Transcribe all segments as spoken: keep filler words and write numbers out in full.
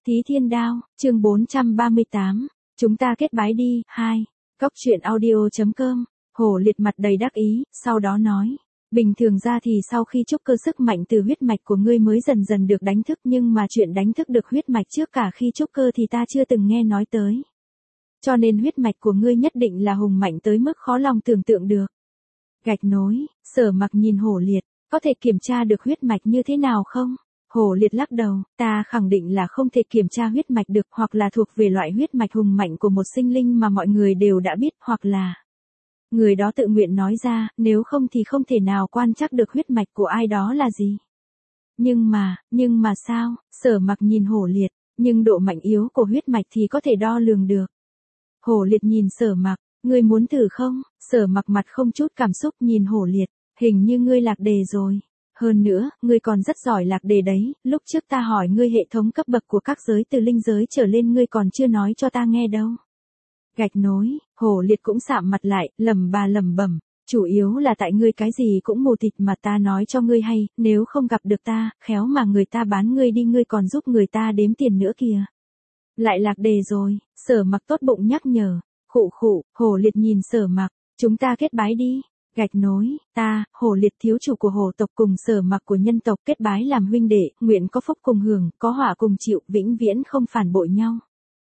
Thí Thiên Đao, chương bốn trăm ba mươi tám, chúng ta kết bái đi, hai. Cóc truyện audio.com, Hổ Liệt mặt đầy đắc ý, sau đó nói. Bình thường ra thì sau khi trúc cơ sức mạnh từ huyết mạch của ngươi mới dần dần được đánh thức, nhưng mà chuyện đánh thức được huyết mạch trước cả khi trúc cơ thì ta chưa từng nghe nói tới. Cho nên huyết mạch của ngươi nhất định là hùng mạnh tới mức khó lòng tưởng tượng được. Gạch nối, Sở Mặc nhìn Hổ Liệt, có thể kiểm tra được huyết mạch như thế nào không? Hổ Liệt lắc đầu, ta khẳng định là không thể kiểm tra huyết mạch được, hoặc là thuộc về loại huyết mạch hùng mạnh của một sinh linh mà mọi người đều đã biết, hoặc là người đó tự nguyện nói ra, nếu không thì không thể nào quan trắc được huyết mạch của ai đó là gì. Nhưng mà, nhưng mà sao? Sở Mặc nhìn Hổ Liệt, nhưng độ mạnh yếu của huyết mạch thì có thể đo lường được. Hổ Liệt nhìn Sở Mặc, ngươi muốn thử không? Sở Mặc mặt không chút cảm xúc nhìn Hổ Liệt, hình như ngươi lạc đề rồi. Hơn nữa, ngươi còn rất giỏi lạc đề đấy, lúc trước ta hỏi ngươi hệ thống cấp bậc của các giới từ linh giới trở lên ngươi còn chưa nói cho ta nghe đâu. Gạch nối, Hổ Liệt cũng sạm mặt lại, lẩm bà lẩm bẩm, chủ yếu là tại ngươi cái gì cũng mù tịt mà ta nói cho ngươi hay, nếu không gặp được ta, khéo mà người ta bán ngươi đi, ngươi còn giúp người ta đếm tiền nữa kìa. Lại lạc đề rồi, Sở Mặc tốt bụng nhắc nhở, khụ khụ, Hổ Liệt nhìn Sở Mặc, chúng ta kết bái đi. Gạch nối, ta, Hổ Liệt thiếu chủ của Hổ tộc cùng Sở Mặc của nhân tộc kết bái làm huynh đệ, nguyện có phúc cùng hưởng, có họa cùng chịu, vĩnh viễn không phản bội nhau.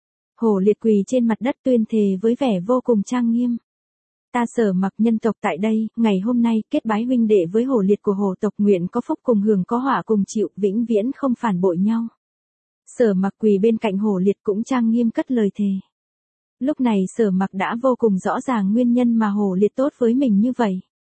Hổ Liệt quỳ trên mặt đất tuyên thề với vẻ vô cùng trang nghiêm. Ta Sở Mặc nhân tộc tại đây, ngày hôm nay kết bái huynh đệ với Hổ Liệt của Hổ tộc, nguyện có phúc cùng hưởng, có họa cùng chịu, vĩnh viễn không phản bội nhau. Sở Mặc quỳ bên cạnh Hổ Liệt cũng trang nghiêm cất lời thề. Lúc này Sở Mặc đã vô cùng rõ ràng nguyên nhân mà Hổ Liệt tốt với mình như vậy.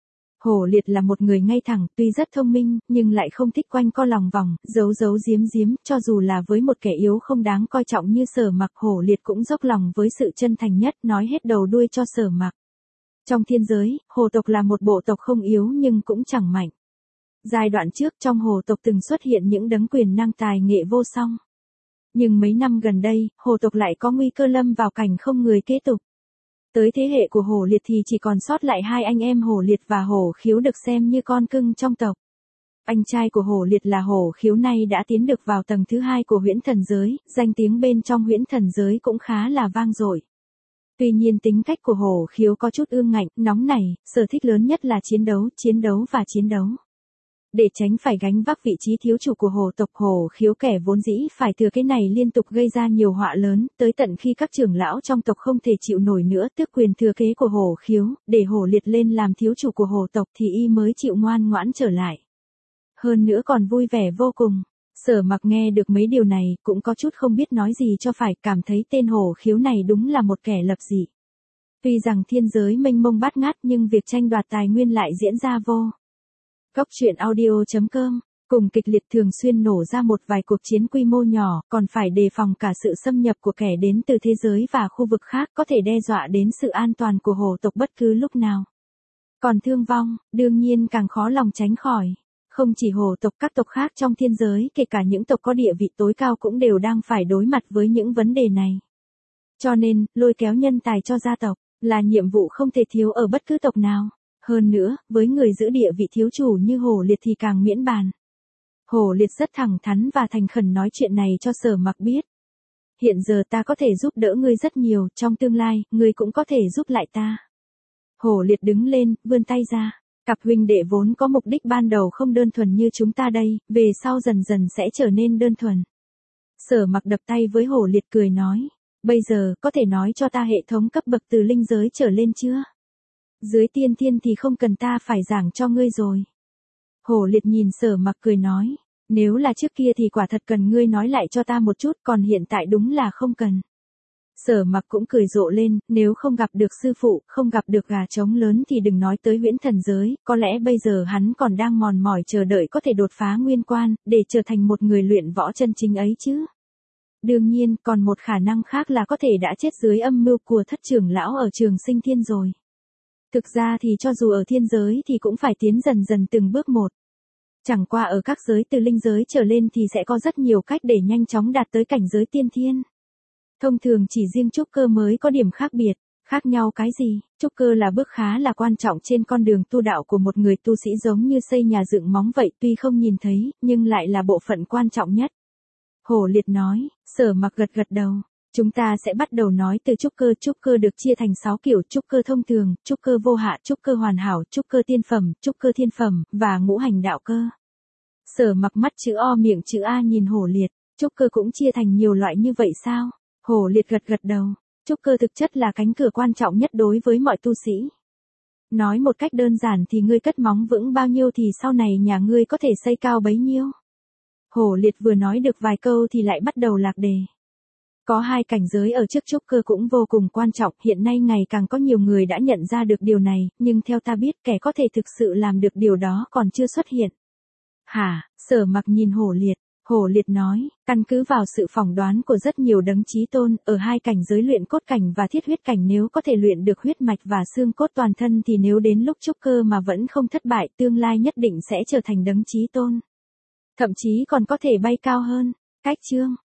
Hổ Liệt là một người ngay thẳng, tuy rất thông minh, nhưng lại không thích quanh co lòng vòng, giấu giấu giếm giếm, cho dù là với một kẻ yếu không đáng coi trọng như Sở Mặc, Hổ Liệt cũng dốc lòng với sự chân thành nhất, nói hết đầu đuôi cho Sở Mặc. Trong thiên giới, Hổ tộc là một bộ tộc không yếu nhưng cũng chẳng mạnh. Giai đoạn trước trong Hổ tộc từng xuất hiện những đấng quyền năng tài nghệ vô song. Nhưng mấy năm gần đây, Hổ tộc lại có nguy cơ lâm vào cảnh không người kế tục. Tới thế hệ của Hổ Liệt thì chỉ còn sót lại hai anh em Hổ Liệt và Hổ Khiếu được xem như con cưng trong tộc. Anh trai của Hổ Liệt là Hổ Khiếu nay đã tiến được vào tầng thứ hai của huyễn thần giới, danh tiếng bên trong huyễn thần giới cũng khá là vang dội. Tuy nhiên tính cách của Hổ Khiếu có chút ương ngạnh, nóng nảy, sở thích lớn nhất là chiến đấu, chiến đấu và chiến đấu. Để tránh phải gánh vác vị trí thiếu chủ của Hổ tộc, Hổ Khiếu kẻ vốn dĩ phải thừa cái này liên tục gây ra nhiều họa lớn, tới tận khi các trưởng lão trong tộc không thể chịu nổi nữa tước quyền thừa kế của Hổ Khiếu, để Hổ Liệt lên làm thiếu chủ của Hổ tộc thì y mới chịu ngoan ngoãn trở lại. Hơn nữa còn vui vẻ vô cùng. Sở Mặc nghe được mấy điều này, cũng có chút không biết nói gì cho phải, cảm thấy tên Hổ Khiếu này đúng là một kẻ lập dị. Tuy rằng thiên giới mênh mông bát ngát nhưng việc tranh đoạt tài nguyên lại diễn ra vô. Cóc truyện audio.com, cùng kịch liệt thường xuyên nổ ra một vài cuộc chiến quy mô nhỏ, còn phải đề phòng cả sự xâm nhập của kẻ đến từ thế giới và khu vực khác có thể đe dọa đến sự an toàn của Hổ tộc bất cứ lúc nào. Còn thương vong, đương nhiên càng khó lòng tránh khỏi. Không chỉ Hổ tộc, các tộc khác trong thiên giới, kể cả những tộc có địa vị tối cao cũng đều đang phải đối mặt với những vấn đề này. Cho nên, lôi kéo nhân tài cho gia tộc, là nhiệm vụ không thể thiếu ở bất cứ tộc nào. Hơn nữa, với người giữ địa vị thiếu chủ như Hổ Liệt thì càng miễn bàn. Hổ Liệt rất thẳng thắn và thành khẩn nói chuyện này cho Sở Mặc biết. Hiện giờ ta có thể giúp đỡ ngươi rất nhiều, trong tương lai, ngươi cũng có thể giúp lại ta. Hổ Liệt đứng lên, vươn tay ra. Cặp huynh đệ vốn có mục đích ban đầu không đơn thuần như chúng ta đây, về sau dần dần sẽ trở nên đơn thuần. Sở Mặc đập tay với Hổ Liệt cười nói. Bây giờ, có thể nói cho ta hệ thống cấp bậc từ linh giới trở lên chưa? Dưới tiên thiên thì không cần ta phải giảng cho ngươi rồi. Hổ Liệt nhìn Sở Mặc cười nói. Nếu là trước kia thì quả thật cần ngươi nói lại cho ta một chút, còn hiện tại đúng là không cần. Sở Mặc cũng cười rộ lên, nếu không gặp được sư phụ, không gặp được gà trống lớn thì đừng nói tới huyễn thần giới, có lẽ bây giờ hắn còn đang mòn mỏi chờ đợi có thể đột phá nguyên quan, để trở thành một người luyện võ chân chính ấy chứ. Đương nhiên, còn một khả năng khác là có thể đã chết dưới âm mưu của thất trưởng lão ở Trường Sinh Thiên rồi. Thực ra thì cho dù ở thiên giới thì cũng phải tiến dần dần từng bước một. Chẳng qua ở các giới từ linh giới trở lên thì sẽ có rất nhiều cách để nhanh chóng đạt tới cảnh giới tiên thiên. Thông thường chỉ riêng trúc cơ mới có điểm khác biệt. Khác nhau cái gì? Trúc cơ là bước khá là quan trọng trên con đường tu đạo của một người tu sĩ, giống như xây nhà dựng móng vậy, tuy không nhìn thấy, nhưng lại là bộ phận quan trọng nhất. Hổ Liệt nói, Sở Mặc gật gật đầu. Chúng ta sẽ bắt đầu nói từ trúc cơ. Trúc cơ được chia thành sáu kiểu: trúc cơ thông thường, trúc cơ vô hạ, trúc cơ hoàn hảo, trúc cơ tiên phẩm, trúc cơ thiên phẩm, và ngũ hành đạo cơ. Sở Mặc mắt chữ O miệng chữ A nhìn Hổ Liệt, trúc cơ cũng chia thành nhiều loại như vậy sao? Hổ Liệt gật gật đầu, trúc cơ thực chất là cánh cửa quan trọng nhất đối với mọi tu sĩ. Nói một cách đơn giản thì ngươi cất móng vững bao nhiêu thì sau này nhà ngươi có thể xây cao bấy nhiêu. Hổ Liệt vừa nói được vài câu thì lại bắt đầu lạc đề. Có hai cảnh giới ở trước trúc cơ cũng vô cùng quan trọng, hiện nay ngày càng có nhiều người đã nhận ra được điều này, nhưng theo ta biết kẻ có thể thực sự làm được điều đó còn chưa xuất hiện. Hả? Sở Mặc nhìn Hổ Liệt. Hổ Liệt nói, căn cứ vào sự phỏng đoán của rất nhiều đấng chí tôn, ở hai cảnh giới luyện cốt cảnh và thiết huyết cảnh nếu có thể luyện được huyết mạch và xương cốt toàn thân thì nếu đến lúc trúc cơ mà vẫn không thất bại tương lai nhất định sẽ trở thành đấng chí tôn. Thậm chí còn có thể bay cao hơn. Cách chương